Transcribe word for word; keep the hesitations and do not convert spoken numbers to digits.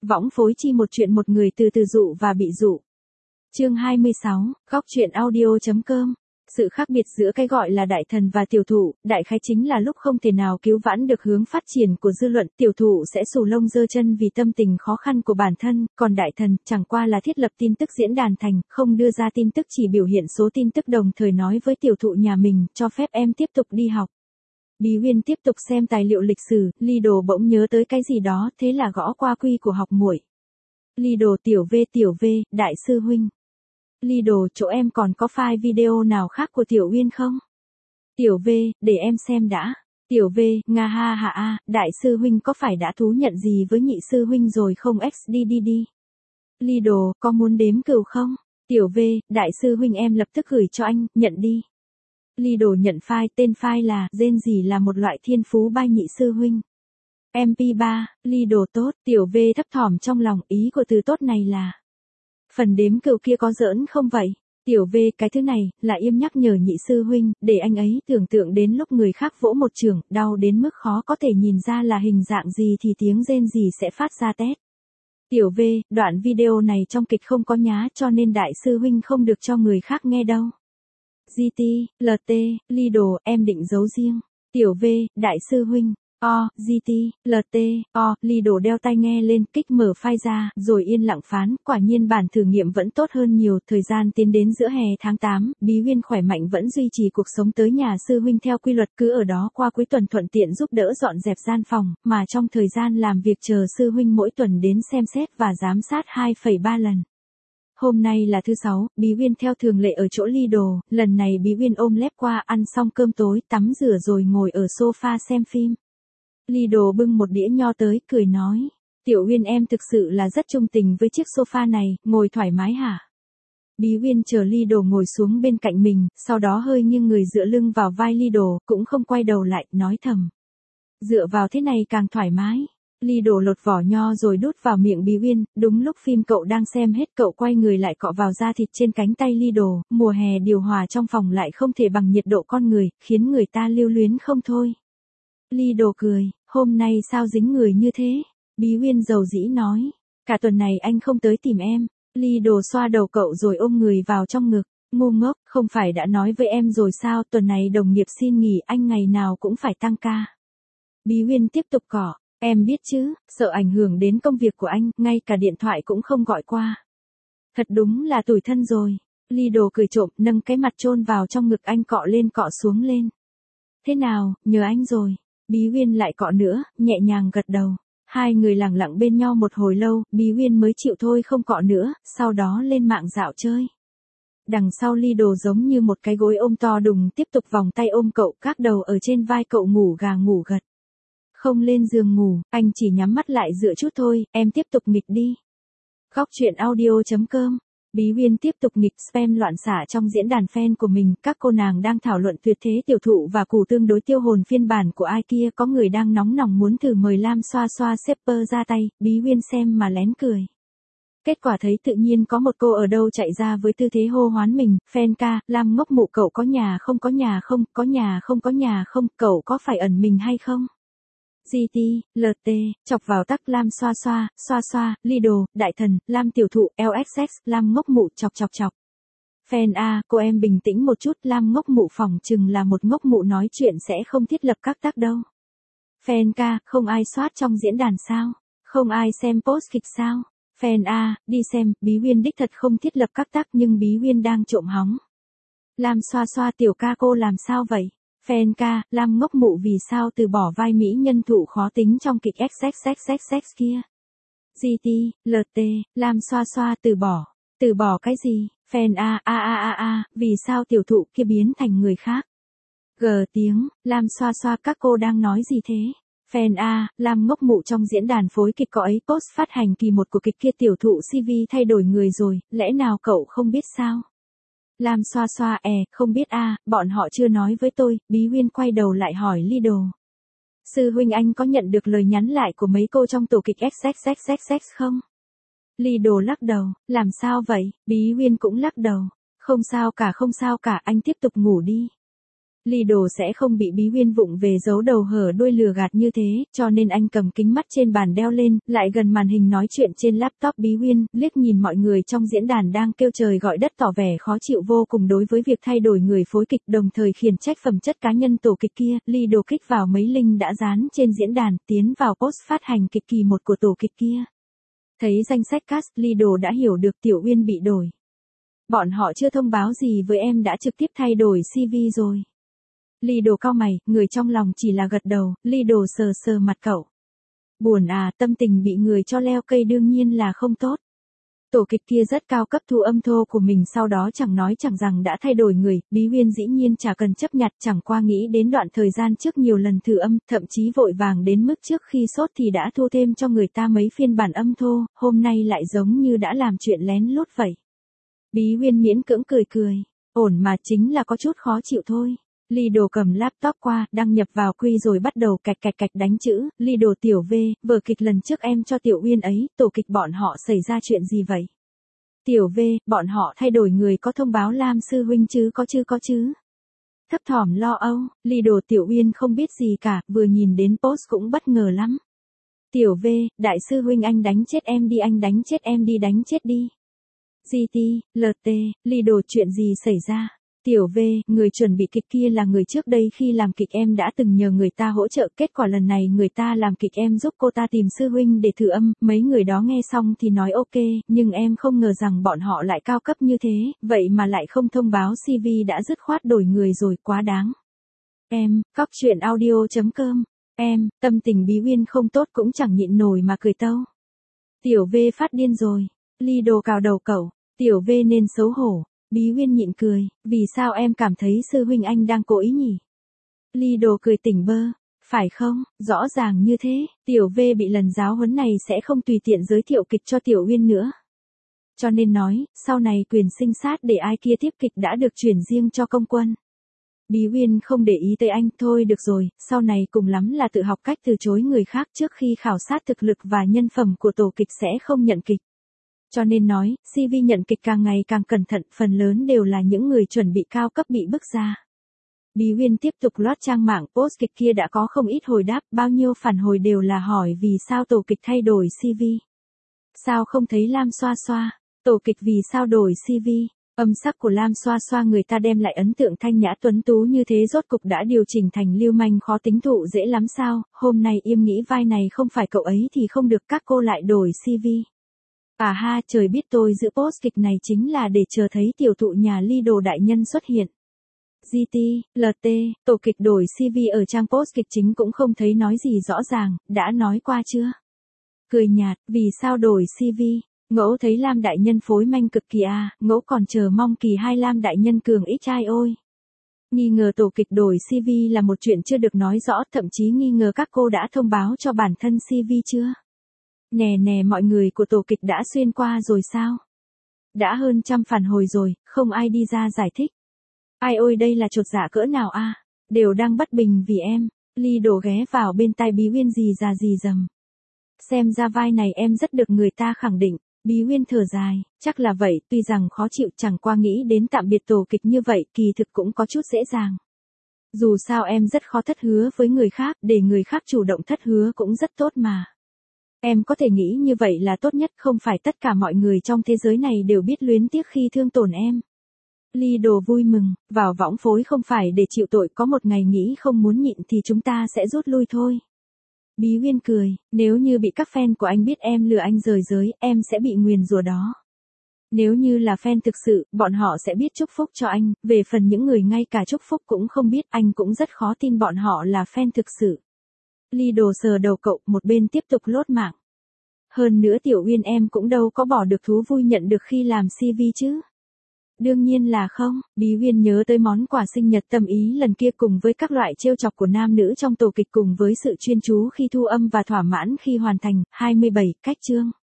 võng phối chi một chuyện một người từ từ dụ và bị dụ. Chương hai mươi sáu, góc truyện audio.com. Sự khác biệt giữa cái gọi là đại thần và tiểu thụ, đại khái chính là lúc không thể nào cứu vãn được hướng phát triển của dư luận, tiểu thụ sẽ xù lông giơ chân vì tâm tình khó khăn của bản thân, còn đại thần chẳng qua là thiết lập tin tức diễn đàn thành, không đưa ra tin tức chỉ biểu hiện số tin tức đồng thời nói với tiểu thụ nhà mình, cho phép em tiếp tục đi học. Bí Uyên tiếp tục xem tài liệu lịch sử, Lido bỗng nhớ tới cái gì đó, thế là gõ qua quy của học muội. Lido tiểu V tiểu V, đại sư huynh. Lido, chỗ em còn có file video nào khác của Tiểu Uyên không? Tiểu V, để em xem đã. Tiểu V, nga ha ha a, đại sư huynh có phải đã thú nhận gì với nhị sư huynh rồi không xd đi đi. Lido, có muốn đếm cừu không? Tiểu V, đại sư huynh em lập tức gửi cho anh, nhận đi. Lido nhận file, tên file là, rên gì là một loại thiên phú bai nhị sư huynh. em pê ba, Lido tốt, Tiểu V thấp thỏm trong lòng, ý của từ tốt này là. Phần đếm cừu kia có giỡn không vậy? Tiểu V, cái thứ này, là im nhắc nhở nhị sư huynh, để anh ấy tưởng tượng đến lúc người khác vỗ một chưởng, đau đến mức khó có thể nhìn ra là hình dạng gì thì tiếng rên gì sẽ phát ra tét. Tiểu V, đoạn video này trong kịch không có nhá cho nên đại sư huynh không được cho người khác nghe đâu. giê tê, lờ tê, Lido, em định giấu riêng. Tiểu V, đại sư huynh. O, giê tê, lờ tê, O, Lido đeo tai nghe lên, kích mở file ra, rồi yên lặng phán, quả nhiên bản thử nghiệm vẫn tốt hơn nhiều, thời gian tiến đến giữa hè tháng tám, Bí Uyên khỏe mạnh vẫn duy trì cuộc sống tới nhà sư huynh theo quy luật cứ ở đó qua cuối tuần thuận tiện giúp đỡ dọn dẹp gian phòng, mà trong thời gian làm việc chờ sư huynh mỗi tuần đến xem xét và giám sát hai phẩy ba lần. Hôm nay là thứ sáu, Bí Uyên theo thường lệ ở chỗ Lido, lần này Bí Uyên ôm lép qua ăn xong cơm tối, tắm rửa rồi ngồi ở sofa xem phim. Lido bưng một đĩa nho tới, cười nói. Tiểu Uyên em thực sự là rất trung tình với chiếc sofa này, ngồi thoải mái hả? Bí Uyên chờ Lido ngồi xuống bên cạnh mình, sau đó hơi nghiêng người dựa lưng vào vai Lido, cũng không quay đầu lại, nói thầm. Dựa vào thế này càng thoải mái. Lido lột vỏ nho rồi đút vào miệng Bí Uyên, đúng lúc phim cậu đang xem hết cậu quay người lại cọ vào da thịt trên cánh tay Lido, mùa hè điều hòa trong phòng lại không thể bằng nhiệt độ con người, khiến người ta lưu luyến không thôi. Lido cười, hôm nay sao dính người như thế? Bí Uyên dầu dĩ nói, cả tuần này anh không tới tìm em. Lido xoa đầu cậu rồi ôm người vào trong ngực, ngu ngốc, không phải đã nói với em rồi sao, tuần này đồng nghiệp xin nghỉ, anh ngày nào cũng phải tăng ca. Bí Uyên tiếp tục cỏ, em biết chứ, sợ ảnh hưởng đến công việc của anh, ngay cả điện thoại cũng không gọi qua. Thật đúng là tủi thân rồi. Lido cười trộm, nâng cái mặt chôn vào trong ngực anh cọ lên cọ xuống lên. Thế nào, nhờ anh rồi. Bí Uyên lại cọ nữa, nhẹ nhàng gật đầu. Hai người lặng lặng bên nhau một hồi lâu, Bí Uyên mới chịu thôi không cọ nữa, sau đó lên mạng dạo chơi. Đằng sau Lido giống như một cái gối ôm to đùng tiếp tục vòng tay ôm cậu, các đầu ở trên vai cậu ngủ gà ngủ gật. Không lên giường ngủ, anh chỉ nhắm mắt lại dựa chút thôi, em tiếp tục nghịch đi. Góc truyện audio.com. Bí Uyên tiếp tục nghịch spam loạn xả trong diễn đàn fan của mình, các cô nàng đang thảo luận tuyệt thế tiểu thụ và củ tương đối tiêu hồn phiên bản của ai kia, có người đang nóng nòng muốn thử mời Lam xoa xoa shipper ra tay, Bí Uyên xem mà lén cười. Kết quả thấy tự nhiên có một cô ở đâu chạy ra với tư thế hô hoán mình, fan ca, Lam ngốc mụ cậu có nhà không có nhà không, có nhà không có nhà không, cậu có phải ẩn mình hay không? giê tê, lờ tê, chọc vào tắc Lam xoa xoa, xoa xoa, Lido, đại thần, Lam tiểu thụ, lờ ích ích, Lam ngốc mụ chọc chọc chọc. Fan A, cô em bình tĩnh một chút, Lam ngốc mụ phỏng chừng là một ngốc mụ nói chuyện sẽ không thiết lập các tắc đâu. Fan K, không ai soát trong diễn đàn sao? Không ai xem post kịch sao? Fan A, đi xem, Bí Uyên đích thật không thiết lập các tắc nhưng Bí Uyên đang trộm hóng. Lam xoa xoa tiểu ca cô làm sao vậy? Fan ca, Lam ngốc mụ vì sao từ bỏ vai mỹ nhân thụ khó tính trong kịch xxxxx kia. giê tê, lờ tê, Lam xoa xoa từ bỏ. Từ bỏ cái gì? Fan a a a a a, vì sao tiểu thụ kia biến thành người khác? G tiếng, Lam xoa xoa các cô đang nói gì thế? Fan A, Lam ngốc mụ trong diễn đàn phối kịch có ấy post phát hành kỳ một của kịch kia tiểu thụ xê vê thay đổi người rồi, lẽ nào cậu không biết sao? Lam xoa xoa è, không biết a, à, bọn họ chưa nói với tôi, Bí Uyên quay đầu lại hỏi Lido. Sư huynh anh có nhận được lời nhắn lại của mấy cô trong tổ kịch xxxxx không? Lido lắc đầu, làm sao vậy? Bí Uyên cũng lắc đầu. Không sao cả không sao cả, anh tiếp tục ngủ đi. Lido sẽ không bị Bí Uyên vụng về giấu đầu hở đuôi lừa gạt như thế, cho nên anh cầm kính mắt trên bàn đeo lên, lại gần màn hình nói chuyện trên laptop Bí Uyên, liếc nhìn mọi người trong diễn đàn đang kêu trời gọi đất tỏ vẻ khó chịu vô cùng đối với việc thay đổi người phối kịch, đồng thời khiển trách phẩm chất cá nhân tổ kịch kia. Lido kích vào mấy link đã dán trên diễn đàn, tiến vào post phát hành kịch kỳ một của tổ kịch kia. Thấy danh sách cast, Lido đã hiểu được Tiểu Uyên bị đổi. Bọn họ chưa thông báo gì với em đã trực tiếp thay đổi xê vê rồi. Lido cau mày, người trong lòng chỉ là gật đầu. Lido sờ sờ mặt cậu. Buồn à, tâm tình bị người cho leo cây đương nhiên là không tốt. Tổ kịch kia rất cao cấp thu âm thô của mình, sau đó chẳng nói chẳng rằng đã thay đổi người. Bí Uyên dĩ nhiên chả cần chấp nhặt, chẳng qua nghĩ đến đoạn thời gian trước nhiều lần thử âm, thậm chí vội vàng đến mức trước khi sốt thì đã thu thêm cho người ta mấy phiên bản âm thô, hôm nay lại giống như đã làm chuyện lén lút vậy. Bí Uyên miễn cưỡng cười cười, ổn mà, chính là có chút khó chịu thôi. Lido cầm laptop qua, đăng nhập vào quy rồi bắt đầu cạch cạch cạch đánh chữ. Lido tiểu V, vở kịch lần trước em cho Tiểu Uyên ấy, tổ kịch bọn họ xảy ra chuyện gì vậy? Tiểu V, bọn họ thay đổi người, có thông báo Lam sư huynh chứ có chứ có chứ. Thấp thỏm lo âu, Lido Tiểu Uyên không biết gì cả, vừa nhìn đến post cũng bất ngờ lắm. Tiểu V, đại sư huynh anh đánh chết em đi, anh đánh chết em đi, đánh chết đi. giê tê, lờ tê, Lido chuyện gì xảy ra? Tiểu V, người chuẩn bị kịch kia là người trước đây khi làm kịch em đã từng nhờ người ta hỗ trợ, kết quả lần này người ta làm kịch em giúp cô ta tìm sư huynh để thử âm, mấy người đó nghe xong thì nói ok, nhưng em không ngờ rằng bọn họ lại cao cấp như thế, vậy mà lại không thông báo xê vê đã dứt khoát đổi người rồi, quá đáng. Em, cóc truyện audio chấm com, em, tâm tình Bí Uyên không tốt cũng chẳng nhịn nổi mà cười tâu. Tiểu V phát điên rồi, Lido cào đầu cậu, Tiểu V nên xấu hổ. Bí Uyên nhịn cười, vì sao em cảm thấy sư huynh anh đang cố ý nhỉ? Lido cười tỉnh bơ, phải không, rõ ràng như thế, Tiểu V bị lần giáo huấn này sẽ không tùy tiện giới thiệu kịch cho Tiểu Uyên nữa. Cho nên nói, sau này quyền sinh sát để ai kia tiếp kịch đã được chuyển riêng cho công quân. Bí Uyên không để ý tới anh, thôi được rồi, sau này cùng lắm là tự học cách từ chối người khác trước khi khảo sát thực lực và nhân phẩm của tổ kịch sẽ không nhận kịch. Cho nên nói, xê vê nhận kịch càng ngày càng cẩn thận, phần lớn đều là những người chuẩn bị cao cấp bị bước ra. Bí Uyên tiếp tục lót trang mạng, post kịch kia đã có không ít hồi đáp, bao nhiêu phản hồi đều là hỏi vì sao tổ kịch thay đổi xê vê. Sao không thấy Lam xoa xoa, tổ kịch vì sao đổi xê vê, âm sắc của Lam xoa xoa người ta đem lại ấn tượng thanh nhã tuấn tú như thế rốt cục đã điều chỉnh thành lưu manh khó tính thụ dễ lắm sao, hôm nay Yêm nghĩ vai này không phải cậu ấy thì không được, các cô lại đổi xê vê. À ha, trời biết tôi giữ post kịch này chính là để chờ thấy tiểu thụ nhà Lido đại nhân xuất hiện. giê tê, lờ tê, tổ kịch đổi xê vê ở trang post kịch chính cũng không thấy nói gì rõ ràng, đã nói qua chưa? Cười nhạt, vì sao đổi xê vê? Ngẫu thấy Lam đại nhân phối manh cực kỳ à, ngẫu còn chờ mong kỳ hai Lam đại nhân cường ít trai ôi. Nghi ngờ tổ kịch đổi xê vê là một chuyện chưa được nói rõ, thậm chí nghi ngờ các cô đã thông báo cho bản thân xê vê chưa? Nè nè, mọi người của tổ kịch đã xuyên qua rồi sao? Đã hơn trăm phản hồi rồi, không ai đi ra giải thích. Ai ôi, đây là chột dạ cỡ nào a? Đều đang bất bình vì em. Lido ghé vào bên tai Bí Uyên gì già gì dầm. Xem ra vai này em rất được người ta khẳng định. Bí Uyên thở dài, chắc là vậy, tuy rằng khó chịu, chẳng qua nghĩ đến tạm biệt tổ kịch như vậy, kỳ thực cũng có chút dễ dàng. Dù sao em rất khó thất hứa với người khác, để người khác chủ động thất hứa cũng rất tốt mà. Em có thể nghĩ như vậy là tốt nhất, không phải tất cả mọi người trong thế giới này đều biết luyến tiếc khi thương tổn em. Lido vui mừng, vào võng phối không phải để chịu tội, có một ngày nghĩ không muốn nhịn thì chúng ta sẽ rút lui thôi. Bí Uyên cười, nếu như bị các fan của anh biết em lừa anh rời giới, em sẽ bị nguyền rủa đó. Nếu như là fan thực sự, bọn họ sẽ biết chúc phúc cho anh, về phần những người ngay cả chúc phúc cũng không biết, anh cũng rất khó tin bọn họ là fan thực sự. Lido sờ đầu cậu, một bên tiếp tục lốt mạng. Hơn nữa Tiểu Uyên em cũng đâu có bỏ được thú vui nhận được khi làm xê vê chứ. Đương nhiên là không, Bí Uyên nhớ tới món quà sinh nhật tâm ý lần kia cùng với các loại trêu chọc của nam nữ trong tổ kịch cùng với sự chuyên chú khi thu âm và thỏa mãn khi hoàn thành. hai mươi bảy cách chương.